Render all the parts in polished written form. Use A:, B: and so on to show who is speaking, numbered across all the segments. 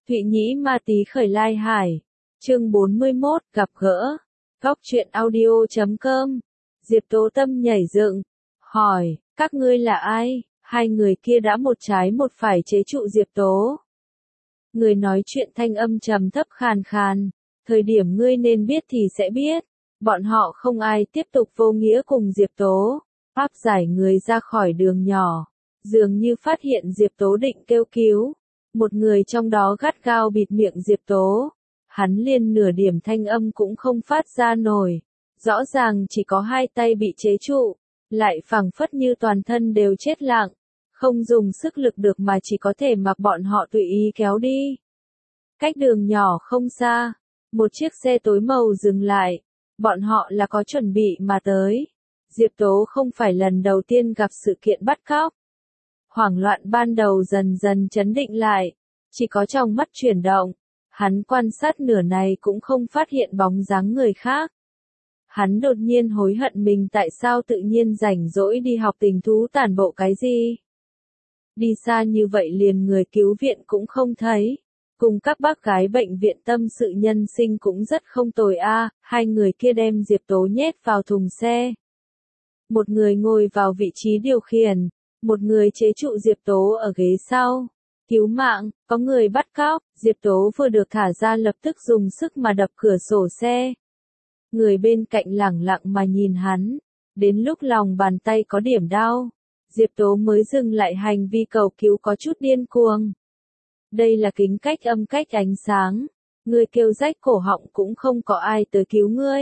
A: Thụy Nhĩ Ma Tí Khởi Lai Hải. Chương 41, gặp gỡ. Góc truyện audio.com. Diệp Tố Tâm nhảy dựng, hỏi, các ngươi là ai? Hai người kia đã một trái một phải chế trụ Diệp Tố. Người nói chuyện thanh âm trầm thấp khàn khàn, thời điểm ngươi nên biết thì sẽ biết. Bọn họ không ai tiếp tục vô nghĩa cùng Diệp Tố, áp giải người ra khỏi đường nhỏ, dường như phát hiện Diệp Tố định kêu cứu. Một người trong đó gắt gao bịt miệng Diệp Tố, hắn liền nửa điểm thanh âm cũng không phát ra nổi, rõ ràng chỉ có hai tay bị chế trụ, lại phảng phất như toàn thân đều chết lặng, không dùng sức lực được mà chỉ có thể mặc bọn họ tùy ý kéo đi. Cách đường nhỏ không xa, một chiếc xe tối màu dừng lại, bọn họ là có chuẩn bị mà tới. Diệp Tố không phải lần đầu tiên gặp sự kiện bắt cóc. Hoảng loạn ban đầu dần dần trấn định lại, chỉ có trong mắt chuyển động, hắn quan sát nửa này cũng không phát hiện bóng dáng người khác. Hắn đột nhiên hối hận mình tại sao tự nhiên rảnh rỗi đi học tình thú tản bộ cái gì. Đi xa như vậy liền người cứu viện cũng không thấy, cùng các bác gái bệnh viện tâm sự nhân sinh cũng rất không tồi a. Hai người kia đem Diệp Tố nhét vào thùng xe. Một người ngồi vào vị trí điều khiển, một người chế trụ Diệp Tố ở ghế sau. Cứu mạng, có người bắt cóc, Diệp Tố vừa được thả ra lập tức dùng sức mà đập cửa sổ xe. Người bên cạnh lẳng lặng mà nhìn hắn, đến lúc lòng bàn tay có điểm đau, Diệp Tố mới dừng lại hành vi cầu cứu có chút điên cuồng. Đây là kính cách âm cách ánh sáng, người kêu rách cổ họng cũng không có ai tới cứu ngươi.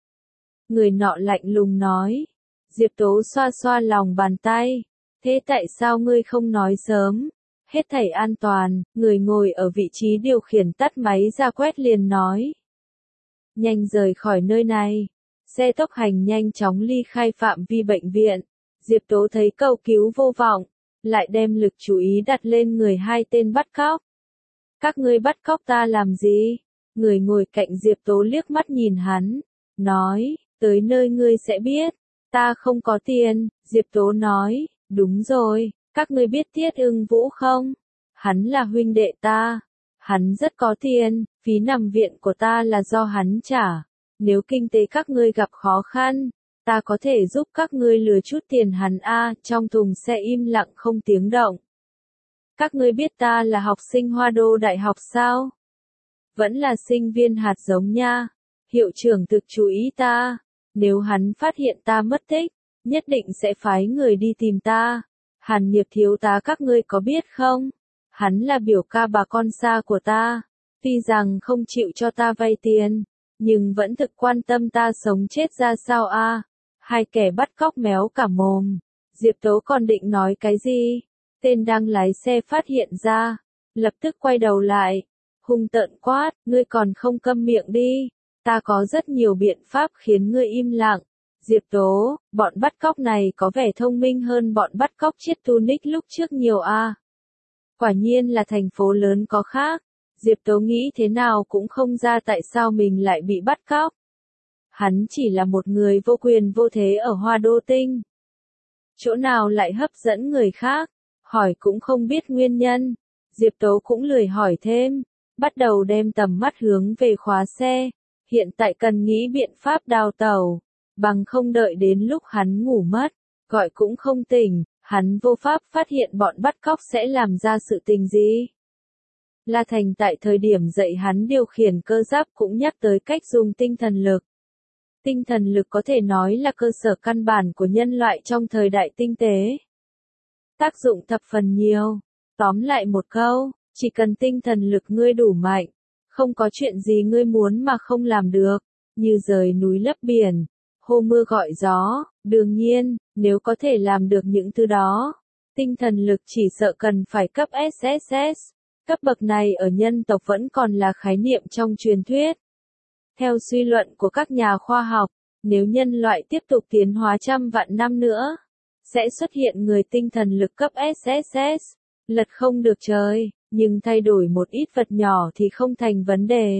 A: Người nọ lạnh lùng nói, Diệp Tố xoa xoa lòng bàn tay, thế tại sao ngươi không nói sớm? Hết thảy an toàn, người ngồi ở vị trí điều khiển tắt máy ra quét liền nói. Nhanh rời khỏi nơi này. Xe tốc hành nhanh chóng ly khai phạm vi bệnh viện. Diệp Tố thấy cầu cứu vô vọng, lại đem lực chú ý đặt lên người hai tên bắt cóc. Các ngươi bắt cóc ta làm gì? Người ngồi cạnh Diệp Tố liếc mắt nhìn hắn, nói, tới nơi ngươi sẽ biết, ta không có tiền. Diệp Tố nói, đúng rồi. Các ngươi biết Tiết Ưng Vũ không? Hắn là huynh đệ ta. Hắn rất có tiền, phí nằm viện của ta là do hắn trả. Nếu kinh tế các ngươi gặp khó khăn, ta có thể giúp các ngươi lừa chút tiền hắn a. Trong thùng xe im lặng không tiếng động. Các ngươi biết ta là học sinh Hoa Đô Đại học sao? Vẫn là sinh viên hạt giống nha. Hiệu trưởng thực chú ý ta. Nếu hắn phát hiện ta mất tích, nhất định sẽ phái người đi tìm ta. Hàn Nghiệp thiếu tá các ngươi có biết không? Hắn là biểu ca bà con xa của ta. Tuy rằng không chịu cho ta vay tiền, nhưng vẫn thực quan tâm ta sống chết ra sao a. Hai kẻ bắt cóc méo cả mồm. Diệp Tố còn định nói cái gì? Tên đang lái xe phát hiện ra, lập tức quay đầu lại, hung tợn quát, ngươi còn không câm miệng đi. Ta có rất nhiều biện pháp khiến ngươi im lặng. Diệp Tố, bọn bắt cóc này có vẻ thông minh hơn bọn bắt cóc chiết Tunic lúc trước nhiều a. Quả nhiên là thành phố lớn có khác. Diệp Tố nghĩ thế nào cũng không ra tại sao mình lại bị bắt cóc. Hắn chỉ là một người vô quyền vô thế ở Hoa Đô Tinh. Chỗ nào lại hấp dẫn người khác, hỏi cũng không biết nguyên nhân. Diệp Tố cũng lười hỏi thêm, bắt đầu đem tầm mắt hướng về khóa xe. Hiện tại cần nghĩ biện pháp đào tẩu. Bằng không đợi đến lúc hắn ngủ mất, gọi cũng không tỉnh, hắn vô pháp phát hiện bọn bắt cóc sẽ làm ra sự tình gì. La Thành tại thời điểm dạy hắn điều khiển cơ giáp cũng nhắc tới cách dùng tinh thần lực. Tinh thần lực có thể nói là cơ sở căn bản của nhân loại trong thời đại tinh tế. Tác dụng thập phần nhiều. Tóm lại một câu, chỉ cần tinh thần lực ngươi đủ mạnh, không có chuyện gì ngươi muốn mà không làm được, như rời núi lấp biển. Hô mưa gọi gió, đương nhiên, nếu có thể làm được những thứ đó, tinh thần lực chỉ sợ cần phải cấp SSS. Cấp bậc này ở nhân tộc vẫn còn là khái niệm trong truyền thuyết. Theo suy luận của các nhà khoa học, nếu nhân loại tiếp tục tiến hóa trăm vạn năm nữa, sẽ xuất hiện người tinh thần lực cấp SSS, lật không được trời, nhưng thay đổi một ít vật nhỏ thì không thành vấn đề.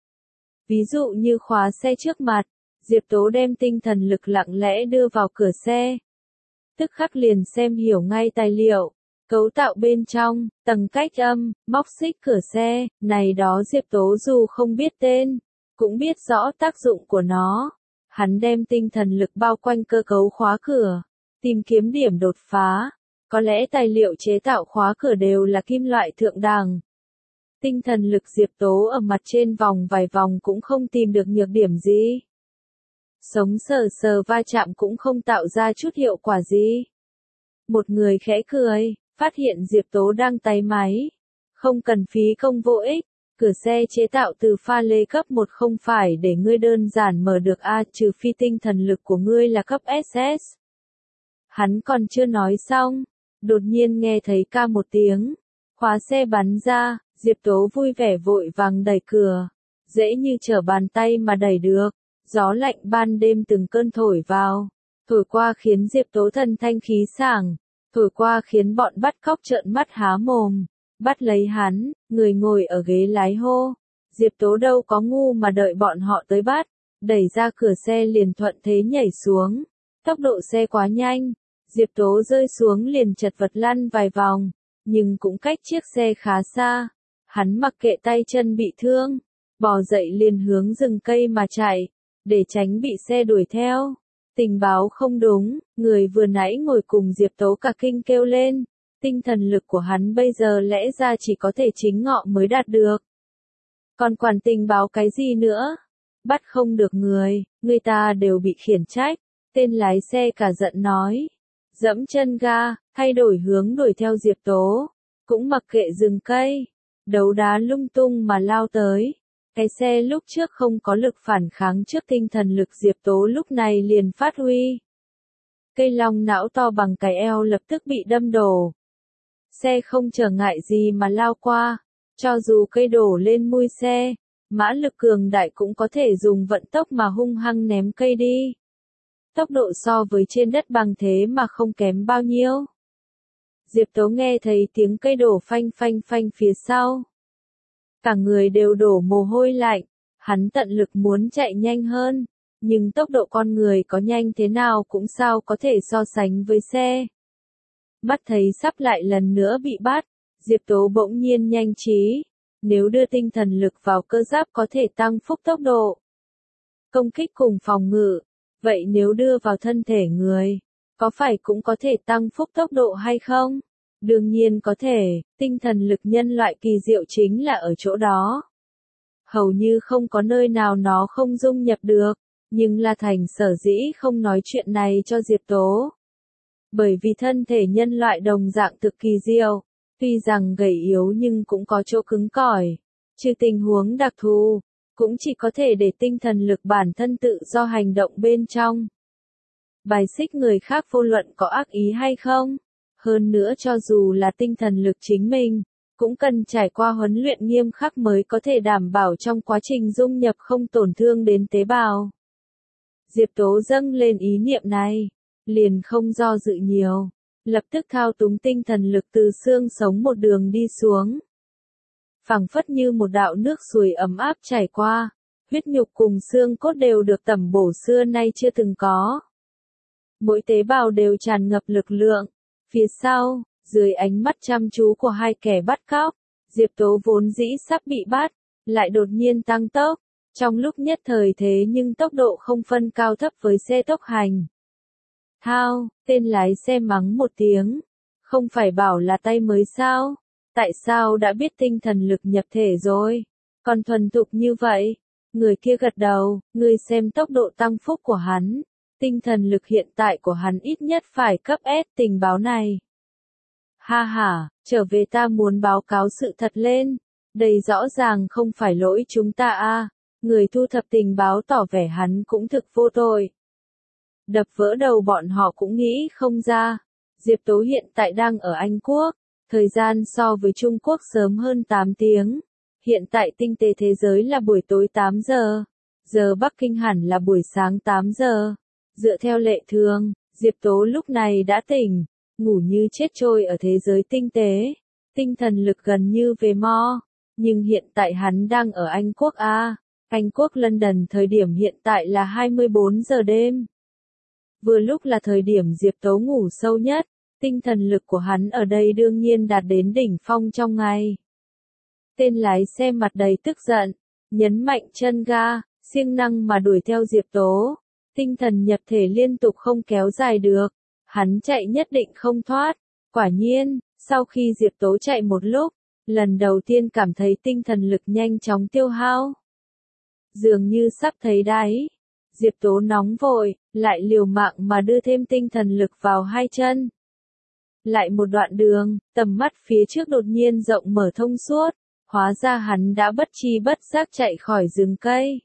A: Ví dụ như khóa xe trước mặt. Diệp Tố đem tinh thần lực lặng lẽ đưa vào cửa xe. Tức khắc liền xem hiểu ngay tài liệu. cấu tạo bên trong, tầng cách âm, móc xích cửa xe, này đó Diệp Tố dù không biết tên, cũng biết rõ tác dụng của nó. Hắn đem tinh thần lực bao quanh cơ cấu khóa cửa, tìm kiếm điểm đột phá. Có lẽ tài liệu chế tạo khóa cửa đều là kim loại thượng đẳng. Tinh thần lực Diệp Tố ở mặt trên vòng vài vòng cũng không tìm được nhược điểm gì. Sống sờ sờ va chạm cũng không tạo ra chút hiệu quả gì. Một người khẽ cười, phát hiện Diệp Tố đang tay máy. Không cần phí công vô ích, cửa xe chế tạo từ pha lê cấp 1 không phải để ngươi đơn giản mở được trừ phi tinh thần lực của ngươi là cấp SS. Hắn còn chưa nói xong, đột nhiên nghe thấy ca một tiếng, khóa xe bắn ra, Diệp Tố vui vẻ vội vàng đẩy cửa, dễ như trở bàn tay mà đẩy được. Gió lạnh ban đêm từng cơn thổi vào, thổi qua khiến Diệp Tố thần thanh khí sảng, thổi qua khiến bọn bắt cóc trợn mắt há mồm, bắt lấy hắn, người ngồi ở ghế lái hô. Diệp Tố đâu có ngu mà đợi bọn họ tới bắt, đẩy ra cửa xe liền thuận thế nhảy xuống, tốc độ xe quá nhanh, Diệp Tố rơi xuống liền chật vật lăn vài vòng, nhưng cũng cách chiếc xe khá xa, hắn mặc kệ tay chân bị thương, bò dậy liền hướng rừng cây mà chạy. Để tránh bị xe đuổi theo. Tình báo không đúng, người vừa nãy ngồi cùng Diệp Tố cả kinh kêu lên. Tinh thần lực của hắn bây giờ lẽ ra chỉ có thể chính ngọ mới đạt được. Còn quản tình báo cái gì nữa? Bắt không được người ta đều bị khiển trách. Tên lái xe cả giận nói. Dẫm chân ga, thay đổi hướng đuổi theo Diệp Tố. Cũng mặc kệ rừng cây. Đấu đá lung tung mà lao tới. Cái xe lúc trước không có lực phản kháng trước tinh thần lực Diệp Tố lúc này liền phát huy. Cây long não to bằng cái eo lập tức bị đâm đổ. Xe không trở ngại gì mà lao qua, cho dù cây đổ lên mui xe, mã lực cường đại cũng có thể dùng vận tốc mà hung hăng ném cây đi. Tốc độ so với trên đất bằng thế mà không kém bao nhiêu. Diệp Tố nghe thấy tiếng cây đổ phanh phanh phanh phía sau. Cả người đều đổ mồ hôi lạnh, hắn tận lực muốn chạy nhanh hơn, nhưng tốc độ con người có nhanh thế nào cũng sao có thể so sánh với xe. Mắt thấy sắp lại lần nữa bị bắt, Diệp Tố bỗng nhiên nhanh trí, nếu đưa tinh thần lực vào cơ giáp có thể tăng phúc tốc độ, công kích cùng phòng ngự, vậy nếu đưa vào thân thể người, có phải cũng có thể tăng phúc tốc độ hay không? Đương nhiên có thể, tinh thần lực nhân loại kỳ diệu chính là ở chỗ đó. Hầu như không có nơi nào nó không dung nhập được, nhưng La Thành sở dĩ không nói chuyện này cho Diệp Tố. Bởi vì thân thể nhân loại đồng dạng thực kỳ diệu, tuy rằng gầy yếu nhưng cũng có chỗ cứng cỏi, trừ tình huống đặc thù, cũng chỉ có thể để tinh thần lực bản thân tự do hành động bên trong. Bài xích người khác vô luận có ác ý hay không. Hơn nữa cho dù là tinh thần lực chính mình, cũng cần trải qua huấn luyện nghiêm khắc mới có thể đảm bảo trong quá trình dung nhập không tổn thương đến tế bào. Diệp Tố dâng lên ý niệm này, liền không do dự nhiều, lập tức thao túng tinh thần lực từ xương sống một đường đi xuống. Phảng phất như một đạo nước suối ấm áp chảy qua, huyết nhục cùng xương cốt đều được tẩm bổ xưa nay chưa từng có. Mỗi tế bào đều tràn ngập lực lượng. Phía sau, dưới ánh mắt chăm chú của hai kẻ bắt cóc, Diệp Tố vốn dĩ sắp bị bắt, lại đột nhiên tăng tốc, trong lúc nhất thời thế nhưng tốc độ không phân cao thấp với xe tốc hành. Thao, tên lái xe mắng một tiếng, không phải bảo là tay mới sao, tại sao đã biết tinh thần lực nhập thể rồi, còn thuần thục như vậy, người kia gật đầu, người xem tốc độ tăng phúc của hắn. Tinh thần lực hiện tại của hắn ít nhất phải cấp S tình báo này. Ha ha, trở về ta muốn báo cáo sự thật lên. Đây rõ ràng không phải lỗi chúng ta Người thu thập tình báo tỏ vẻ hắn cũng thực vô tội. Đập vỡ đầu bọn họ cũng nghĩ không ra. Diệp Tố hiện tại đang ở Anh Quốc. Thời gian so với Trung Quốc sớm hơn 8 tiếng. Hiện tại tinh tế thế giới là buổi tối 8 giờ. Giờ Bắc Kinh hẳn là buổi sáng 8 giờ. Dựa theo lệ thường, Diệp Tố lúc này đã tỉnh, ngủ như chết trôi ở thế giới tinh tế, tinh thần lực gần như về mo, nhưng hiện tại hắn đang ở Anh Quốc Anh Quốc London thời điểm hiện tại là 24 giờ đêm. Vừa lúc là thời điểm Diệp Tố ngủ sâu nhất, Tinh thần lực của hắn ở đây đương nhiên đạt đến đỉnh phong trong ngày. Tên lái xe mặt đầy tức giận, nhấn mạnh chân ga, siêng năng mà đuổi theo Diệp Tố. Tinh thần nhập thể liên tục không kéo dài được, hắn chạy nhất định không thoát. Quả nhiên, sau khi Diệp Tố chạy một lúc, lần đầu tiên cảm thấy tinh thần lực nhanh chóng tiêu hao. Dường như sắp thấy đáy. Diệp Tố nóng vội, lại liều mạng mà đưa thêm tinh thần lực vào hai chân. Lại một đoạn đường, tầm mắt phía trước đột nhiên rộng mở thông suốt, hóa ra hắn đã bất tri bất giác chạy khỏi rừng cây.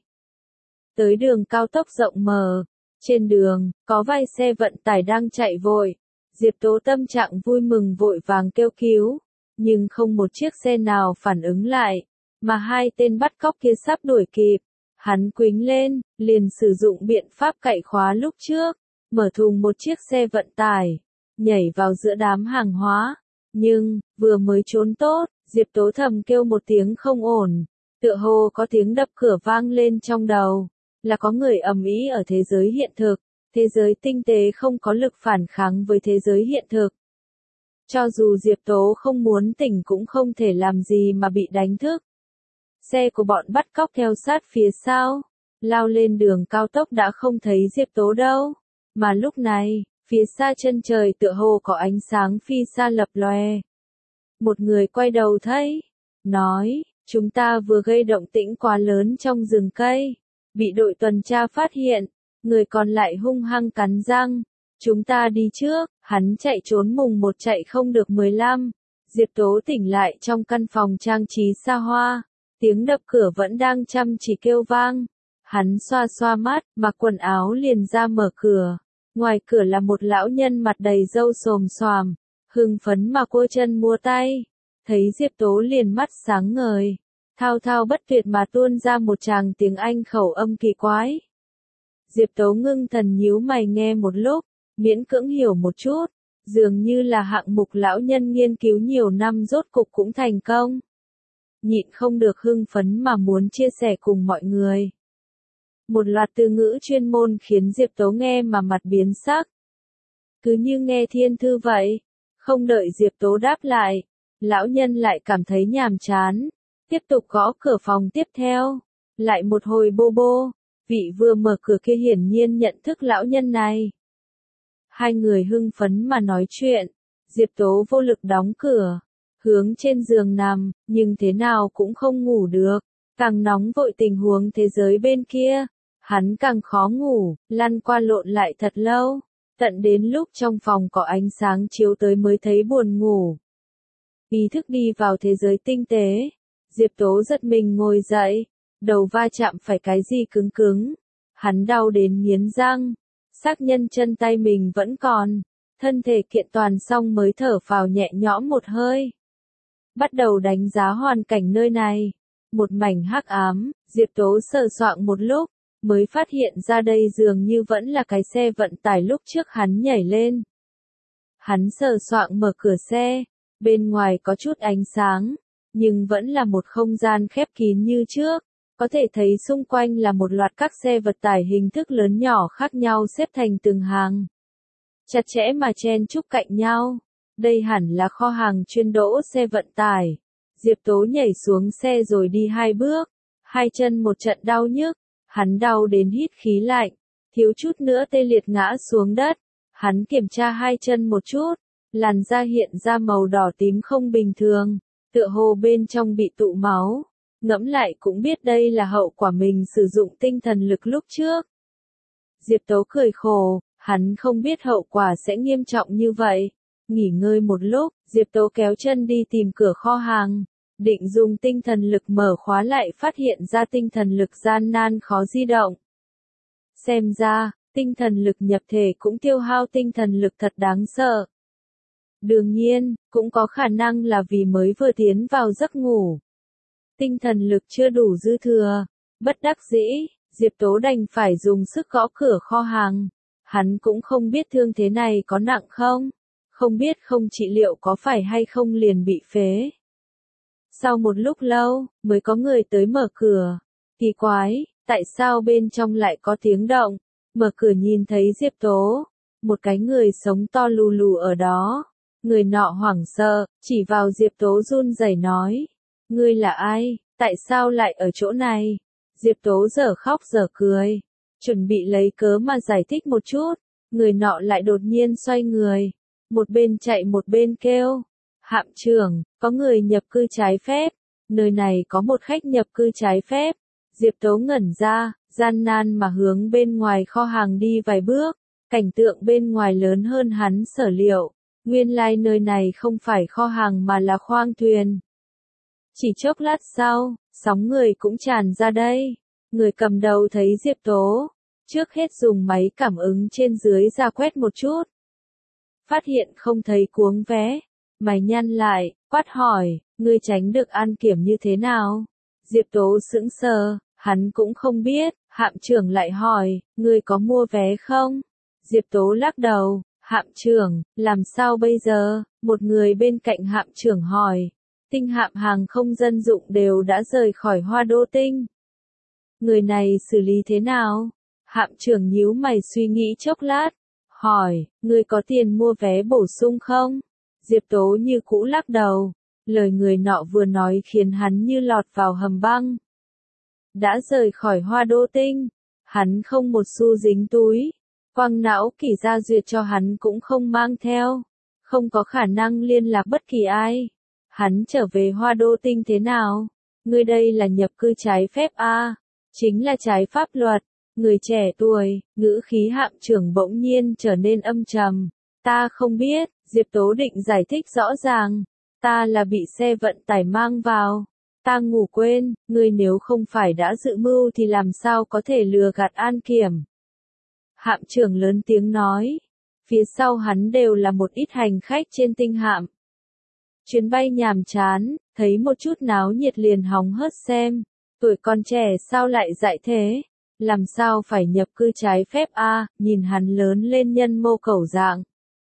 A: Tới đường cao tốc rộng mở, trên đường, có vài xe vận tải đang chạy vội. Diệp Tố tâm trạng vui mừng vội vàng kêu cứu, nhưng không một chiếc xe nào phản ứng lại, mà hai tên bắt cóc kia sắp đuổi kịp. Hắn quýnh lên, liền sử dụng biện pháp cậy khóa lúc trước, mở thùng một chiếc xe vận tải, nhảy vào giữa đám hàng hóa. Nhưng, vừa mới trốn tốt, Diệp Tố thầm kêu một tiếng không ổn, tựa hồ có tiếng đập cửa vang lên trong đầu, là có người ầm ĩ ở thế giới hiện thực, thế giới tinh tế không có lực phản kháng với thế giới hiện thực. Cho dù Diệp Tố không muốn tỉnh cũng không thể làm gì mà bị đánh thức. Xe của bọn bắt cóc theo sát phía sau, lao lên đường cao tốc đã không thấy Diệp Tố đâu, mà lúc này, phía xa chân trời tựa hồ có ánh sáng phi xa lập lòe. Một người quay đầu thấy, nói, chúng ta vừa gây động tĩnh quá lớn trong rừng cây, bị đội tuần tra phát hiện, người còn lại hung hăng cắn răng, chúng ta đi trước. Hắn chạy trốn mùng một chạy không được 15, Diệp Tố tỉnh lại trong căn phòng trang trí xa hoa, tiếng đập cửa vẫn đang chăm chỉ kêu vang. Hắn xoa xoa mắt, mặc quần áo liền ra mở cửa. Ngoài cửa là một lão nhân mặt đầy râu xồm xoàm, hưng phấn mà cua chân mua tay. Thấy Diệp Tố liền mắt sáng ngời, thao thao bất tuyệt mà tuôn ra một tràng tiếng Anh khẩu âm kỳ quái. Diệp Tố ngưng thần nhíu mày nghe một lúc, miễn cưỡng hiểu một chút, dường như là hạng mục lão nhân nghiên cứu nhiều năm rốt cục cũng thành công. Nhịn không được hưng phấn mà muốn chia sẻ cùng mọi người. Một loạt từ ngữ chuyên môn khiến Diệp Tố nghe mà mặt biến sắc. Cứ như nghe thiên thư vậy, không đợi Diệp Tố đáp lại, lão nhân lại cảm thấy nhàm chán, tiếp tục gõ cửa phòng tiếp theo. Lại một hồi bô bô, vị vừa mở cửa kia hiển nhiên nhận thức lão nhân này. Hai người hưng phấn mà nói chuyện, Diệp Tố vô lực đóng cửa, hướng trên giường nằm, nhưng thế nào cũng không ngủ được, càng nóng vội tình huống thế giới bên kia, hắn càng khó ngủ, lăn qua lộn lại thật lâu, tận đến lúc trong phòng có ánh sáng chiếu tới mới thấy buồn ngủ. Ý thức đi vào thế giới tinh tế, Diệp Tố giật mình ngồi dậy, đầu va chạm phải cái gì cứng cứng, hắn đau đến nghiến răng. Xác nhân chân tay mình vẫn còn, thân thể kiện toàn xong mới thở phào nhẹ nhõm một hơi. Bắt đầu đánh giá hoàn cảnh nơi này, một mảnh hắc ám, Diệp Tố sờ soạng một lúc, mới phát hiện ra đây dường như vẫn là cái xe vận tải lúc trước hắn nhảy lên. Hắn sờ soạng mở cửa xe, bên ngoài có chút ánh sáng, nhưng vẫn là một không gian khép kín như trước. Có thể thấy xung quanh là một loạt các xe vận tải hình thức lớn nhỏ khác nhau xếp thành từng hàng. Chặt chẽ mà chen chúc cạnh nhau. Đây hẳn là kho hàng chuyên đỗ xe vận tải. Diệp Tố nhảy xuống xe rồi đi 2 bước. Hai chân một trận đau nhức. Hắn đau đến hít khí lạnh. Thiếu chút nữa tê liệt ngã xuống đất. Hắn kiểm tra hai chân một chút. Làn da hiện ra màu đỏ tím không bình thường. Tựa hồ bên trong bị tụ máu. Ngẫm lại cũng biết đây là hậu quả mình sử dụng tinh thần lực lúc trước. Diệp Tố cười khổ, hắn không biết hậu quả sẽ nghiêm trọng như vậy. Nghỉ ngơi một lúc, Diệp Tố kéo chân đi tìm cửa kho hàng, định dùng tinh thần lực mở khóa lại phát hiện ra tinh thần lực gian nan khó di động. Xem ra, tinh thần lực nhập thể cũng tiêu hao tinh thần lực thật đáng sợ. Đương nhiên, cũng có khả năng là vì mới vừa tiến vào giấc ngủ. Tinh thần lực chưa đủ dư thừa, bất đắc dĩ, Diệp Tố đành phải dùng sức gõ cửa kho hàng. Hắn cũng không biết thương thế này có nặng không, không biết không trị liệu có phải hay không liền bị phế. Sau một lúc lâu, mới có người tới mở cửa. Kỳ quái, tại sao bên trong lại có tiếng động? Mở cửa nhìn thấy Diệp Tố, một cái người sống to lù lù ở đó. Người nọ hoảng sợ, chỉ vào Diệp Tố run rẩy nói. Ngươi là ai, tại sao lại ở chỗ này? Diệp Tố dở khóc dở cười, chuẩn bị lấy cớ mà giải thích một chút. Người nọ lại đột nhiên xoay người, một bên chạy một bên kêu. Hạm trưởng, có người nhập cư trái phép, nơi này có một khách nhập cư trái phép. Diệp Tố ngẩn ra, gian nan mà hướng bên ngoài kho hàng đi vài bước, cảnh tượng bên ngoài lớn hơn hắn sở liệu. Nguyên lai nơi này không phải kho hàng mà là khoang thuyền. Chỉ chốc lát sau, sóng người cũng tràn ra đây. Người cầm đầu thấy Diệp Tố, trước hết dùng máy cảm ứng trên dưới ra quét một chút. Phát hiện không thấy cuống vé, mày nhăn lại, quát hỏi, ngươi tránh được an kiểm như thế nào? Diệp Tố sững sờ, hắn cũng không biết, hạm trưởng lại hỏi, ngươi có mua vé không? Diệp Tố lắc đầu, hạm trưởng, làm sao bây giờ? Một người bên cạnh hạm trưởng hỏi, tinh hạm hàng không dân dụng đều đã rời khỏi Hoa Đô Tinh. Người này xử lý thế nào? Hạm trưởng nhíu mày suy nghĩ chốc lát, hỏi, ngươi có tiền mua vé bổ sung không? Diệp Tố như cũ lắc đầu, lời người nọ vừa nói khiến hắn như lọt vào hầm băng. Đã rời khỏi Hoa Đô Tinh, hắn không một xu dính túi, quăng não Kỷ Gia Duyệt cho hắn cũng không mang theo, không có khả năng liên lạc bất kỳ ai. Hắn trở về Hoa Đô Tinh thế nào? Ngươi đây là nhập cư trái phép a? Chính là trái pháp luật. Người trẻ tuổi, ngữ khí hạm trưởng bỗng nhiên trở nên âm trầm. Ta không biết, Diệp Tố định giải thích rõ ràng. Ta là bị xe vận tải mang vào. Ta ngủ quên, ngươi nếu không phải đã dự mưu thì làm sao có thể lừa gạt an kiểm. Hạm trưởng lớn tiếng nói. Phía sau hắn đều là một ít hành khách trên tinh hạm. Chuyến bay nhàm chán, thấy một chút náo nhiệt liền hóng hớt xem. Tuổi con trẻ sao lại dại thế? Làm sao phải nhập cư trái phép a? Nhìn hắn lớn lên nhân mô cẩu dạng.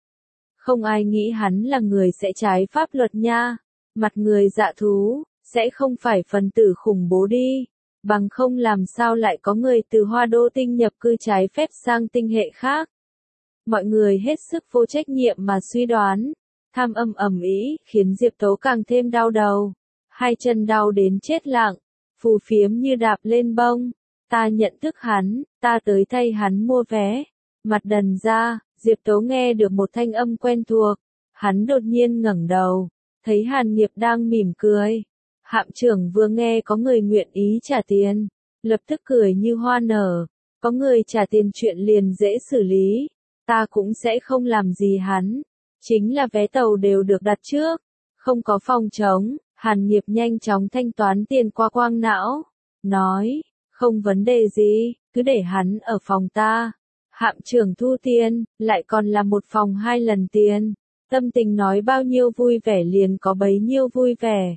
A: Không ai nghĩ hắn là người sẽ trái pháp luật nha. Mặt người dạ thú, sẽ không phải phần tử khủng bố đi. Bằng không làm sao lại có người từ Hoa Đô Tinh nhập cư trái phép sang tinh hệ khác. Mọi người hết sức vô trách nhiệm mà suy đoán. Tham âm ầm ĩ khiến Diệp Tố càng thêm đau đầu. Hai chân đau đến chết lặng, phù phiếm như đạp lên bông. Ta nhận thức hắn, ta tới thay hắn mua vé. Mặt đần ra, Diệp Tố nghe được một thanh âm quen thuộc. Hắn đột nhiên ngẩng đầu, thấy Hàn Nghiệp đang mỉm cười. Hạm trưởng vừa nghe có người nguyện ý trả tiền, lập tức cười như hoa nở. Có người trả tiền chuyện liền dễ xử lý, ta cũng sẽ không làm gì hắn. Chính là vé tàu đều được đặt trước, không có phòng trống. Hàn Nghiệp nhanh chóng thanh toán tiền qua quang não, nói, không vấn đề gì, cứ để hắn ở phòng ta. Hạm trưởng thu tiền, lại còn là một phòng 2 lần tiền. Tâm tình nói bao nhiêu vui vẻ liền có bấy nhiêu vui vẻ.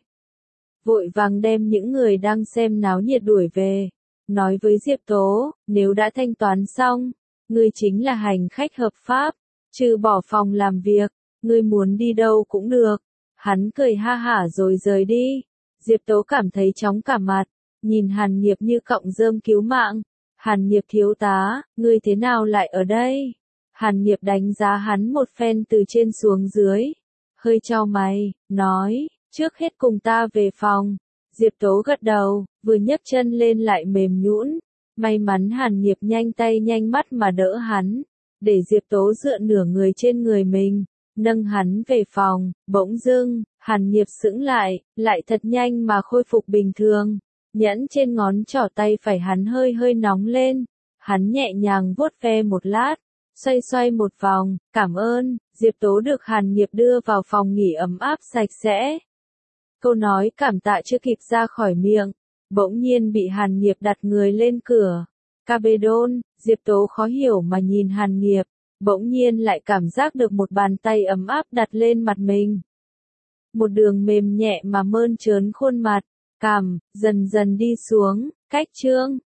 A: Vội vàng đem những người đang xem náo nhiệt đuổi về. Nói với Diệp Tố, nếu đã thanh toán xong, ngươi chính là hành khách hợp pháp, trừ bỏ phòng làm việc, ngươi muốn đi đâu cũng được. Hắn cười ha hả rồi rời đi. Diệp Tố cảm thấy chóng cả mặt, nhìn Hàn Nghiệp như cọng rơm cứu mạng. Hàn Nghiệp thiếu tá, ngươi thế nào lại ở đây? Hàn Nghiệp đánh giá hắn một phen từ trên xuống dưới. Hơi chau mày, nói, trước hết cùng ta về phòng. Diệp Tố gật đầu, vừa nhấc chân lên lại mềm nhũn. May mắn Hàn Nghiệp nhanh tay nhanh mắt mà đỡ hắn, để Diệp Tố dựa nửa người trên người mình, nâng hắn về phòng. Bỗng dưng, Hàn Nghiệp sững lại thật nhanh mà khôi phục bình thường. Nhẫn trên ngón trỏ tay phải hắn hơi hơi nóng lên. Hắn nhẹ nhàng vuốt ve một lát, xoay xoay một vòng, cảm ơn. Diệp Tố được Hàn Nghiệp đưa vào phòng nghỉ ấm áp sạch sẽ. Câu nói cảm tạ chưa kịp ra khỏi miệng, bỗng nhiên bị Hàn Nghiệp đặt người lên cửa. Cabedon, Diệp Tố khó hiểu mà nhìn Hàn Nghiệp, bỗng nhiên lại cảm giác được một bàn tay ấm áp đặt lên mặt mình. Một đường mềm nhẹ mà mơn trớn khuôn mặt, cằm, dần dần đi xuống, cách chương.